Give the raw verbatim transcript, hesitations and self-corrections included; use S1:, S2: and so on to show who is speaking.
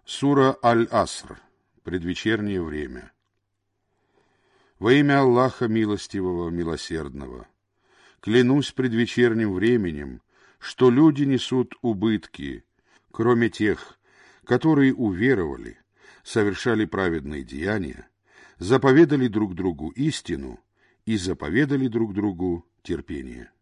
S1: Сура Аль-Аср. Предвечернее время. Во имя Аллаха Милостивого, Милосердного. Клянусь предвечерним временем, что люди несут убытки, кроме тех, которые уверовали, совершали праведные деяния, заповедали друг другу истину и заповедали друг другу терпение.